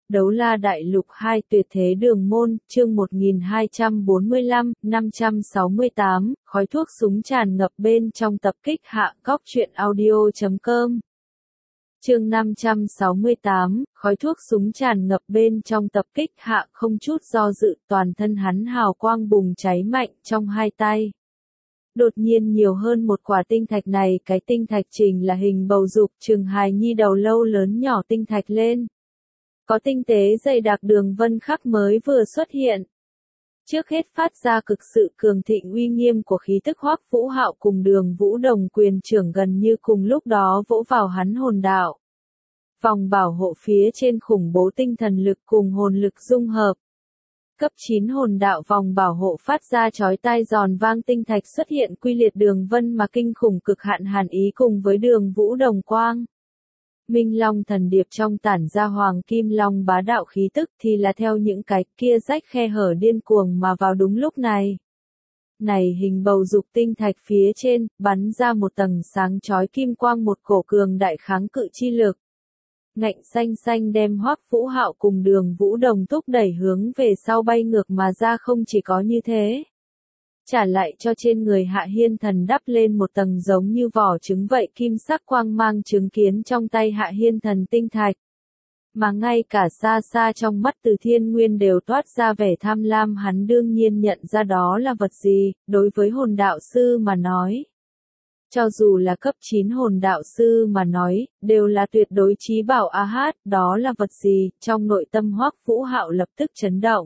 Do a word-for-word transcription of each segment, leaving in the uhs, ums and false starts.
Đấu La Đại Lục hai Tuyệt Thế Đường Môn, chương một nghìn hai trăm bốn mươi lăm, năm trăm sáu mươi tám, khói thuốc súng tràn ngập bên trong tập kích hạ cóc truyện audio chấm com. Chương năm trăm sáu mươi tám, khói thuốc súng tràn ngập bên trong tập kích hạ không chút do dự, toàn thân hắn hào quang bùng cháy mạnh trong hai tay. Đột nhiên nhiều hơn một quả tinh thạch này, cái tinh thạch trình là hình bầu dục, chừng hài nhi đầu lâu lớn nhỏ tinh thạch lên. Có tinh tế dày đặc đường vân khắc mới vừa xuất hiện. Trước hết phát ra cực sự cường thịnh uy nghiêm của khí tức Hoắc Vũ Hạo cùng Đường Vũ Đồng quyền trưởng gần như cùng lúc đó vỗ vào hắn hồn đạo. Vòng bảo hộ phía trên khủng bố tinh thần lực cùng hồn lực dung hợp. Cấp chín hồn đạo vòng bảo hộ phát ra chói tai giòn vang tinh thạch xuất hiện quy liệt đường vân mà kinh khủng cực hạn hàn ý cùng với Đường Vũ Đồng quang. Minh Long thần điệp trong tản ra hoàng kim long bá đạo khí tức thì là theo những cái kia rách khe hở điên cuồng mà vào đúng lúc này. Này hình bầu dục tinh thạch phía trên, bắn ra một tầng sáng chói kim quang, một cổ cường đại kháng cự chi lực. Ngạnh xanh xanh đem Hoắc Vũ Hạo cùng Đường Vũ Đồng thúc đẩy hướng về sau bay ngược mà ra. Không chỉ có như thế, trả lại cho trên người Hạ Hiên Thần đắp lên một tầng giống như vỏ trứng vậy kim sắc quang mang chứng kiến trong tay Hạ Hiên Thần tinh thạch. Mà ngay cả xa xa trong mắt Từ Thiên Nguyên đều toát ra vẻ tham lam, hắn đương nhiên nhận ra đó là vật gì. Đối với hồn đạo sư mà nói, cho dù là cấp chín hồn đạo sư mà nói, đều là tuyệt đối chí bảo. A hát, đó là vật gì? Trong nội tâm Hoắc Vũ Hạo lập tức chấn động.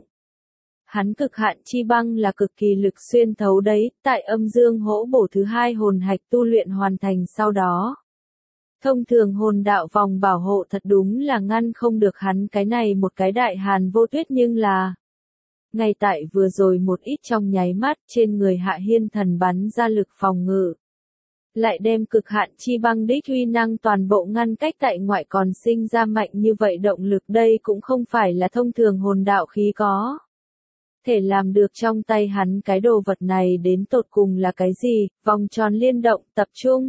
Hắn cực hạn chi băng là cực kỳ lực xuyên thấu đấy, tại âm dương hỗ bổ thứ hai hồn hạch tu luyện hoàn thành sau đó. Thông thường hồn đạo vòng bảo hộ thật đúng là ngăn không được hắn cái này một cái đại hàn vô tuyết, nhưng là ngay tại vừa rồi một ít trong nháy mắt trên người Hạ Hiên Thần bắn ra lực phòng ngự. Lại đem cực hạn chi băng đích uy năng toàn bộ ngăn cách tại ngoại, còn sinh ra mạnh như vậy động lực, đây cũng không phải là thông thường hồn đạo khí có thể làm được. Trong tay hắn cái đồ vật này đến tột cùng là cái gì? Vòng tròn liên động, tập trung.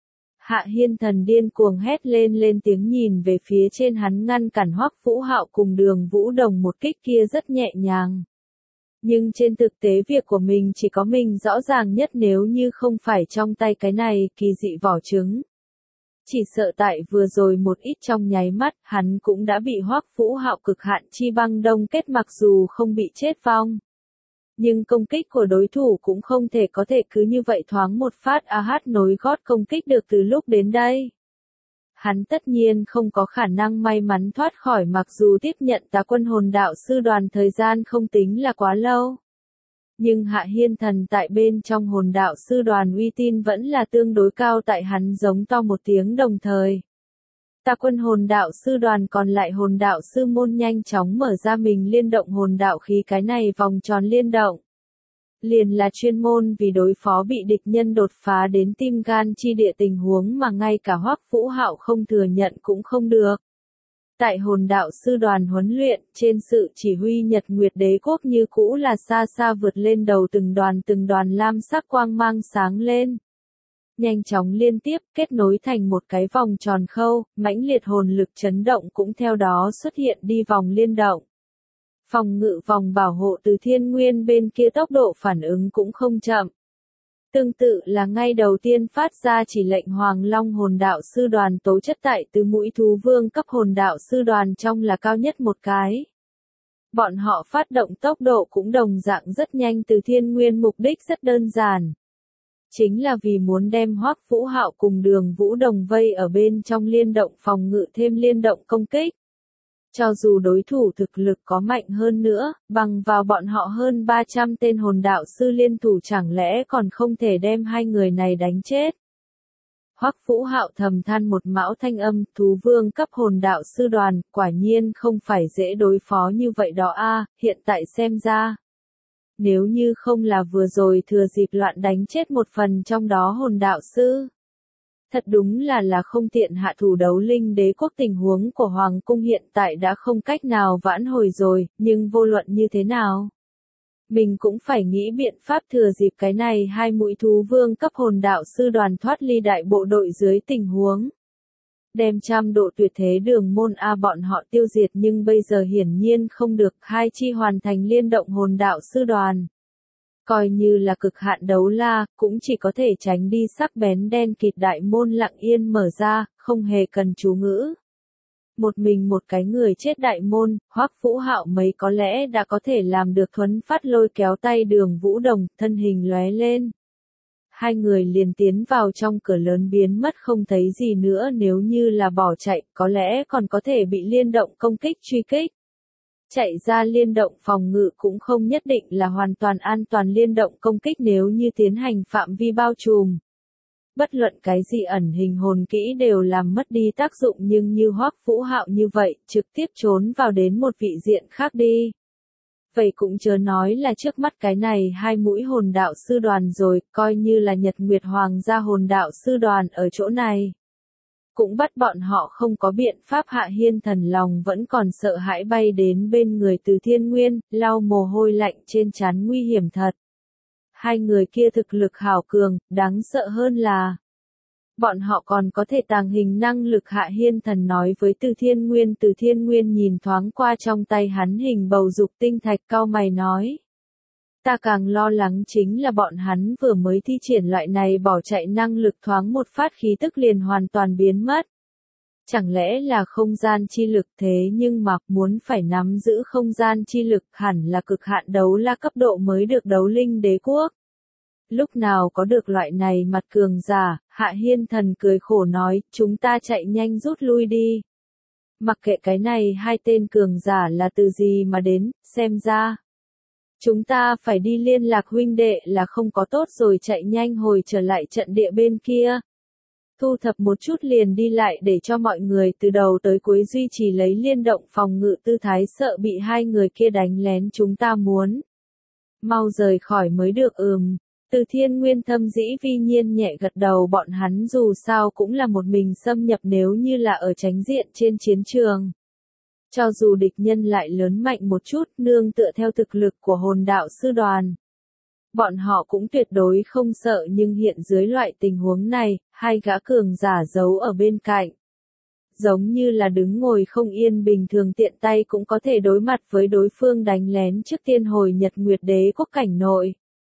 Hạ Hiên Thần điên cuồng hét lên lên tiếng nhìn về phía trên, hắn ngăn cản Hoắc Vũ Hạo cùng Đường Vũ Đồng một kích kia rất nhẹ nhàng. Nhưng trên thực tế việc của mình chỉ có mình rõ ràng nhất, nếu như không phải trong tay cái này kỳ dị vỏ trứng. Chỉ sợ tại vừa rồi một ít trong nháy mắt, hắn cũng đã bị Hoắc Vũ Hạo cực hạn chi băng đông kết, mặc dù không bị chết vong. Nhưng công kích của đối thủ cũng không thể có thể cứ như vậy thoáng một phát a hát nối gót công kích được từ lúc đến đây. Hắn tất nhiên không có khả năng may mắn thoát khỏi, mặc dù tiếp nhận Tà Quân hồn đạo sư đoàn thời gian không tính là quá lâu. Nhưng Hạ Hiên Thần tại bên trong hồn đạo sư đoàn uy tín vẫn là tương đối cao, tại hắn giống to một tiếng đồng thời. Tà Quân hồn đạo sư đoàn còn lại hồn đạo sư môn nhanh chóng mở ra mình liên động hồn đạo khí, cái này vòng tròn liên động. Liền là chuyên môn vì đối phó bị địch nhân đột phá đến tim gan chi địa tình huống mà ngay cả Hoắc Vũ Hạo không thừa nhận cũng không được. Tại hồn đạo sư đoàn huấn luyện, trên sự chỉ huy Nhật Nguyệt Đế Quốc như cũ là xa xa vượt lên đầu từng đoàn từng đoàn lam sắc quang mang sáng lên. Nhanh chóng liên tiếp kết nối thành một cái vòng tròn khâu, mãnh liệt hồn lực chấn động cũng theo đó xuất hiện đi vòng liên động. Phòng ngự vòng bảo hộ Từ Thiên Nguyên bên kia tốc độ phản ứng cũng không chậm. Tương tự là ngay đầu tiên phát ra chỉ lệnh Hoàng Long hồn đạo sư đoàn tố chất tại Tứ Mũi Thú Vương cấp hồn đạo sư đoàn trong là cao nhất một cái. Bọn họ phát động tốc độ cũng đồng dạng rất nhanh. Từ Thiên Nguyên mục đích rất đơn giản. Chính là vì muốn đem Hoắc Vũ Hạo cùng Đường Vũ Đồng vây ở bên trong liên động phòng ngự thêm liên động công kích. Cho dù đối thủ thực lực có mạnh hơn nữa, bằng vào bọn họ hơn ba trăm tên hồn đạo sư liên thủ chẳng lẽ còn không thể đem hai người này đánh chết. Hoắc Vũ Hạo thầm than một mão thanh âm, Thú Vương cấp hồn đạo sư đoàn, quả nhiên không phải dễ đối phó như vậy đó a. Hiện tại xem ra, nếu như không là vừa rồi thừa dịp loạn đánh chết một phần trong đó hồn đạo sư, thật đúng là là không tiện hạ thủ. Đấu Linh Đế Quốc tình huống của Hoàng cung hiện tại đã không cách nào vãn hồi rồi, nhưng vô luận như thế nào, mình cũng phải nghĩ biện pháp thừa dịp cái này hai mũi Thú Vương cấp hồn đạo sư đoàn thoát ly đại bộ đội dưới tình huống đem trăm độ tuyệt thế đường môn A bọn họ tiêu diệt, nhưng bây giờ hiển nhiên không được, hai chi hoàn thành liên động hồn đạo sư đoàn. Coi như là cực hạn đấu la, cũng chỉ có thể tránh đi sắc bén đen kịt đại môn lặng yên mở ra, không hề cần chú ngữ. Một mình một cái người chết đại môn, Hoắc Vũ Hạo mấy có lẽ đã có thể làm được, thuấn phát lôi kéo tay Đường Vũ Đồng, thân hình lóe lên. Hai người liền tiến vào trong cửa lớn biến mất không thấy gì nữa, nếu như là bỏ chạy, có lẽ còn có thể bị liên động công kích truy kích. Chạy ra liên động phòng ngự cũng không nhất định là hoàn toàn an toàn, liên động công kích nếu như tiến hành phạm vi bao trùm. Bất luận cái gì ẩn hình hồn kỹ đều làm mất đi tác dụng, nhưng như Hoắc Vũ Hạo như vậy, trực tiếp trốn vào đến một vị diện khác đi. Vậy cũng chớ nói là trước mắt cái này hai mũi hồn đạo sư đoàn rồi, coi như là Nhật Nguyệt Hoàng gia hồn đạo sư đoàn ở chỗ này. Cũng bắt bọn họ không có biện pháp. Hạ Hiên Thần lòng vẫn còn sợ hãi bay đến bên người Từ Thiên Nguyên, lau mồ hôi lạnh trên trán, nguy hiểm thật. Hai người kia thực lực hảo cường, đáng sợ hơn là bọn họ còn có thể tàng hình năng lực. Hạ Hiên Thần nói với Từ Thiên Nguyên. Từ Thiên Nguyên nhìn thoáng qua trong tay hắn hình bầu dục tinh thạch, cau mày nói. Ta càng lo lắng chính là bọn hắn vừa mới thi triển loại này bỏ chạy năng lực, thoáng một phát khí tức liền hoàn toàn biến mất. Chẳng lẽ là không gian chi lực? Thế nhưng mà muốn phải nắm giữ không gian chi lực hẳn là cực hạn đấu la cấp độ mới được đấu linh đế quốc. Lúc nào có được loại này mặt cường giả? Hạ Hiên Thần cười khổ nói, chúng ta chạy nhanh rút lui đi. Mặc kệ cái này hai tên cường giả là từ gì mà đến, xem ra chúng ta phải đi liên lạc huynh đệ là không có tốt rồi, chạy nhanh hồi trở lại trận địa bên kia. Thu thập một chút liền đi lại, để cho mọi người từ đầu tới cuối duy trì lấy liên động phòng ngự tư thái, sợ bị hai người kia đánh lén, chúng ta muốn mau rời khỏi mới được. Ừm. Từ Thiên Nguyên thâm dĩ vi nhiên nhẹ gật đầu, bọn hắn dù sao cũng là một mình xâm nhập, nếu như là ở chánh diện trên chiến trường. Cho dù địch nhân lại lớn mạnh một chút, nương tựa theo thực lực của hồn đạo sư đoàn, bọn họ cũng tuyệt đối không sợ, nhưng hiện dưới loại tình huống này, hai gã cường giả giấu ở bên cạnh. Giống như là đứng ngồi không yên bình thường, tiện tay cũng có thể đối mặt với đối phương đánh lén. Trước tiên hồi Nhật Nguyệt đế quốc cảnh nội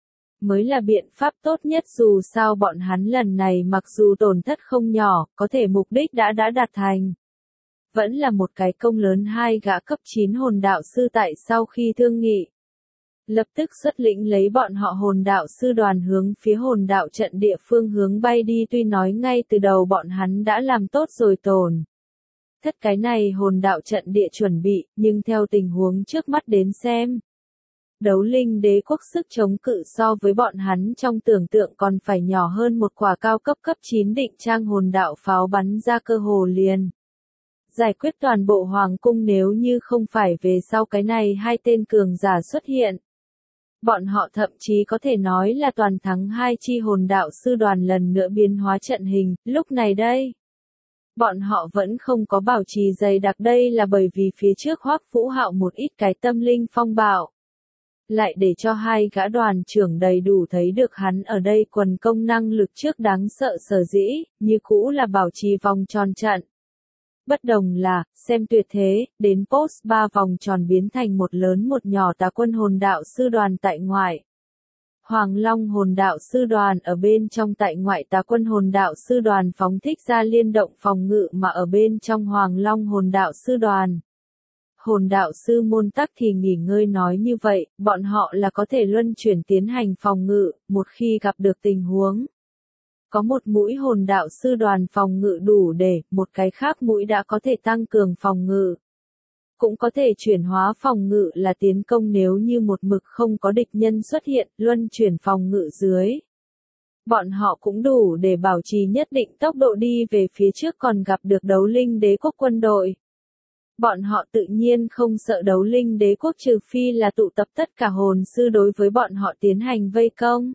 mới là biện pháp tốt nhất, dù sao bọn hắn lần này mặc dù tổn thất không nhỏ, có thể mục đích đã đã đạt thành. Vẫn là một cái công lớn. Hai gã cấp chín hồn đạo sư tại sau khi thương nghị, lập tức xuất lĩnh lấy bọn họ hồn đạo sư đoàn hướng phía hồn đạo trận địa phương hướng bay đi. Tuy nói ngay từ đầu bọn hắn đã làm tốt rồi tổn thất cái này hồn đạo trận địa chuẩn bị, nhưng theo tình huống trước mắt đến xem, đấu linh đế quốc sức chống cự so với bọn hắn trong tưởng tượng còn phải nhỏ hơn. Một quả cao cấp cấp chín định trang hồn đạo pháo bắn ra cơ hồ liền giải quyết toàn bộ hoàng cung, nếu như không phải về sau cái này hai tên cường giả xuất hiện, bọn họ thậm chí có thể nói là toàn thắng. Hai chi hồn đạo sư đoàn lần nữa biến hóa trận hình, lúc này đây bọn họ vẫn không có bảo trì dày đặc, đây là bởi vì phía trước Hoắc Vũ Hạo một ít cái tâm linh phong bạo, lại để cho hai gã đoàn trưởng đầy đủ thấy được hắn ở đây quần công năng lực trước đáng sợ. Sở dĩ như cũ là bảo trì vòng tròn trận. Bất đồng là, xem tuyệt thế, đến post ba vòng tròn biến thành một lớn một nhỏ tà quân hồn đạo sư đoàn tại ngoại. Hoàng Long hồn đạo sư đoàn ở bên trong, tại ngoại tà quân hồn đạo sư đoàn phóng thích ra liên động phòng ngự, mà ở bên trong Hoàng Long hồn đạo sư đoàn. Hồn đạo sư môn tắc thì nghỉ ngơi, nói như vậy, bọn họ là có thể luân chuyển tiến hành phòng ngự, một khi gặp được tình huống. Có một mũi hồn đạo sư đoàn phòng ngự đủ để, một cái khác mũi đã có thể tăng cường phòng ngự. Cũng có thể chuyển hóa phòng ngự là tiến công, nếu như một mực không có địch nhân xuất hiện, luân chuyển phòng ngự dưới. Bọn họ cũng đủ để bảo trì nhất định tốc độ đi về phía trước, còn gặp được đấu linh đế quốc quân đội. Bọn họ tự nhiên không sợ đấu linh đế quốc, trừ phi là tụ tập tất cả hồn sư đối với bọn họ tiến hành vây công.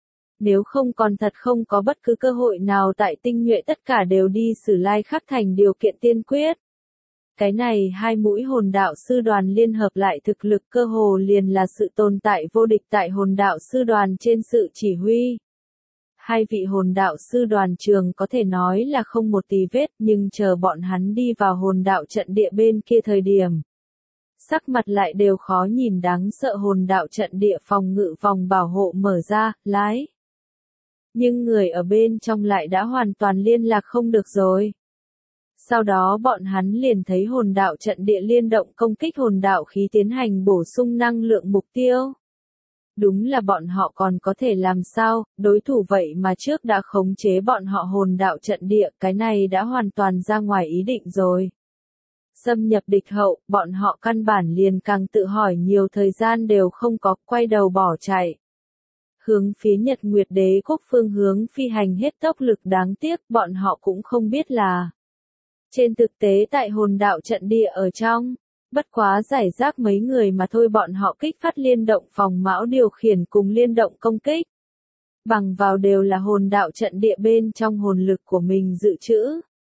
Nếu không còn thật không có bất cứ cơ hội nào tại tinh nhuệ, tất cả đều đi Sử Lai Khắc thành điều kiện tiên quyết. Cái này hai mũi hồn đạo sư đoàn liên hợp lại thực lực cơ hồ liền là sự tồn tại vô địch tại hồn đạo sư đoàn trên sự chỉ huy. Hai vị hồn đạo sư đoàn trường có thể nói là không một tì vết, nhưng chờ bọn hắn đi vào hồn đạo trận địa bên kia thời điểm. Sắc mặt lại đều khó nhìn, đáng sợ. Hồn đạo trận địa phòng ngự vòng bảo hộ mở ra, lái. Nhưng người ở bên trong lại đã hoàn toàn liên lạc không được rồi. Sau đó bọn hắn liền thấy hồn đạo trận địa liên động công kích hồn đạo khí tiến hành bổ sung năng lượng mục tiêu. Đúng là bọn họ còn có thể làm sao, đối thủ vậy mà trước đã khống chế bọn họ hồn đạo trận địa, cái này đã hoàn toàn ra ngoài ý định rồi. Xâm nhập địch hậu, bọn họ căn bản liền càng tự hỏi nhiều thời gian đều không có, quay đầu bỏ chạy. Hướng phía Nhật Nguyệt Đế quốc phương hướng phi hành hết tốc lực, đáng tiếc bọn họ cũng không biết là. Trên thực tế tại hồn đạo trận địa ở trong, bất quá giải rác mấy người mà thôi, bọn họ kích phát liên động phòng mão điều khiển cùng liên động công kích. Bằng vào đều là hồn đạo trận địa bên trong hồn lực của mình dự trữ.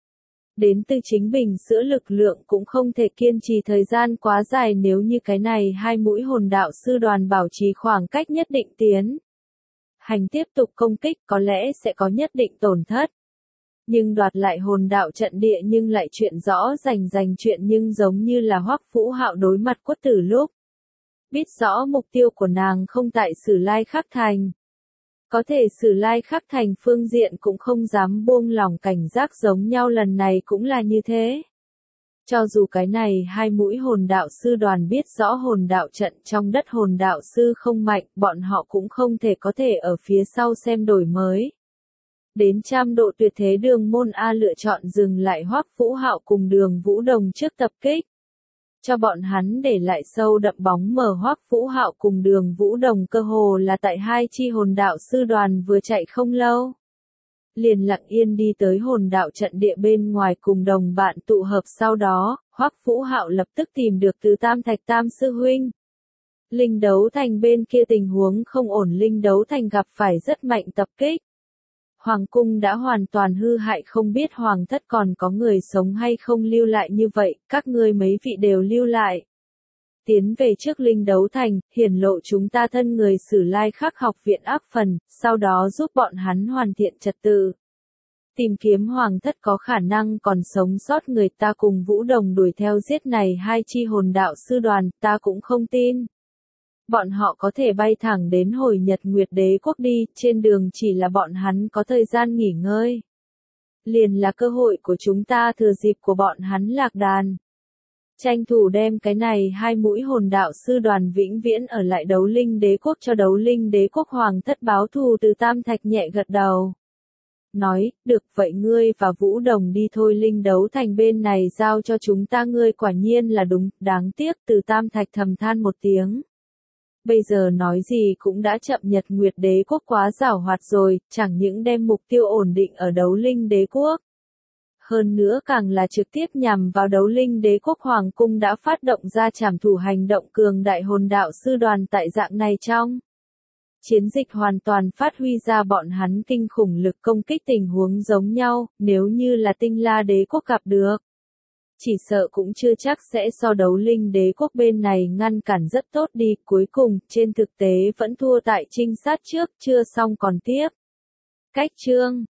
Đến từ chính bình sữa lực lượng cũng không thể kiên trì thời gian quá dài, nếu như cái này hai mũi hồn đạo sư đoàn bảo trì khoảng cách nhất định tiến. Hành tiếp tục công kích có lẽ sẽ có nhất định tổn thất. Nhưng đoạt lại hồn đạo trận địa nhưng lại chuyện rõ rành rành chuyện, nhưng giống như là Hoắc Vũ Hạo đối mặt Quất Tử lúc. Biết rõ mục tiêu của nàng không tại Sử Lai Khắc Thành. Có thể Sử Lai Khắc Thành phương diện cũng không dám buông lỏng cảnh giác, giống nhau lần này cũng là như thế. Cho dù cái này hai mũi hồn đạo sư đoàn biết rõ hồn đạo trận trong đất hồn đạo sư không mạnh, bọn họ cũng không thể có thể ở phía sau xem đổi mới. Đến trăm độ tuyệt thế Đường Môn A lựa chọn dừng lại Hoắc Vũ Hạo cùng Đường Vũ Đồng trước tập kích. Cho bọn hắn để lại sâu đậm bóng mờ. Hoắc Vũ Hạo cùng Đường Vũ Đồng cơ hồ là tại hai chi hồn đạo sư đoàn vừa chạy không lâu. Liền lặng yên đi tới hồn đạo trận địa bên ngoài cùng đồng bạn tụ hợp, sau đó, Hoắc Vũ Hạo lập tức tìm được Từ Tam Thạch Tam sư huynh. Linh đấu thành bên kia tình huống không ổn, Linh đấu thành gặp phải rất mạnh tập kích. Hoàng cung đã hoàn toàn hư hại, không biết hoàng thất còn có người sống hay không, lưu lại như vậy, các ngươi mấy vị đều lưu lại. Tiến về trước Linh đấu thành, hiển lộ chúng ta thân người Sử Lai Khắc học viện áp phần, sau đó giúp bọn hắn hoàn thiện trật tự. Tìm kiếm hoàng thất có khả năng còn sống sót người, ta cùng Vũ Đồng đuổi theo giết này hai chi hồn đạo sư đoàn, ta cũng không tin. Bọn họ có thể bay thẳng đến hồi Nhật Nguyệt Đế quốc đi, trên đường chỉ là bọn hắn có thời gian nghỉ ngơi. Liền là cơ hội của chúng ta, thừa dịp của bọn hắn lạc đàn. Tranh thủ đem cái này hai mũi hồn đạo sư đoàn vĩnh viễn ở lại Đấu Linh Đế quốc, cho Đấu Linh Đế quốc hoàng thất báo thù. Từ Tam Thạch nhẹ gật đầu. Nói, được vậy ngươi và Vũ Đồng đi thôi, Linh đấu thành bên này giao cho chúng ta, ngươi quả nhiên là đúng, đáng tiếc. Từ Tam Thạch thầm than một tiếng. Bây giờ nói gì cũng đã chậm, Nhật Nguyệt Đế quốc quá giảo hoạt rồi, chẳng những đem mục tiêu ổn định ở Đấu Linh Đế quốc. Hơn nữa càng là trực tiếp nhằm vào Đấu Linh Đế quốc, hoàng cung đã phát động ra trảm thủ hành động cường đại hồn đạo sư đoàn tại dạng này trong. Chiến dịch hoàn toàn phát huy ra bọn hắn kinh khủng lực công kích, tình huống giống nhau, nếu như là Tinh La Đế quốc gặp được. Chỉ sợ cũng chưa chắc sẽ so Đấu Linh Đế quốc bên này ngăn cản rất tốt đi, cuối cùng, trên thực tế vẫn thua tại trinh sát trước, chưa xong còn tiếp. Cách chương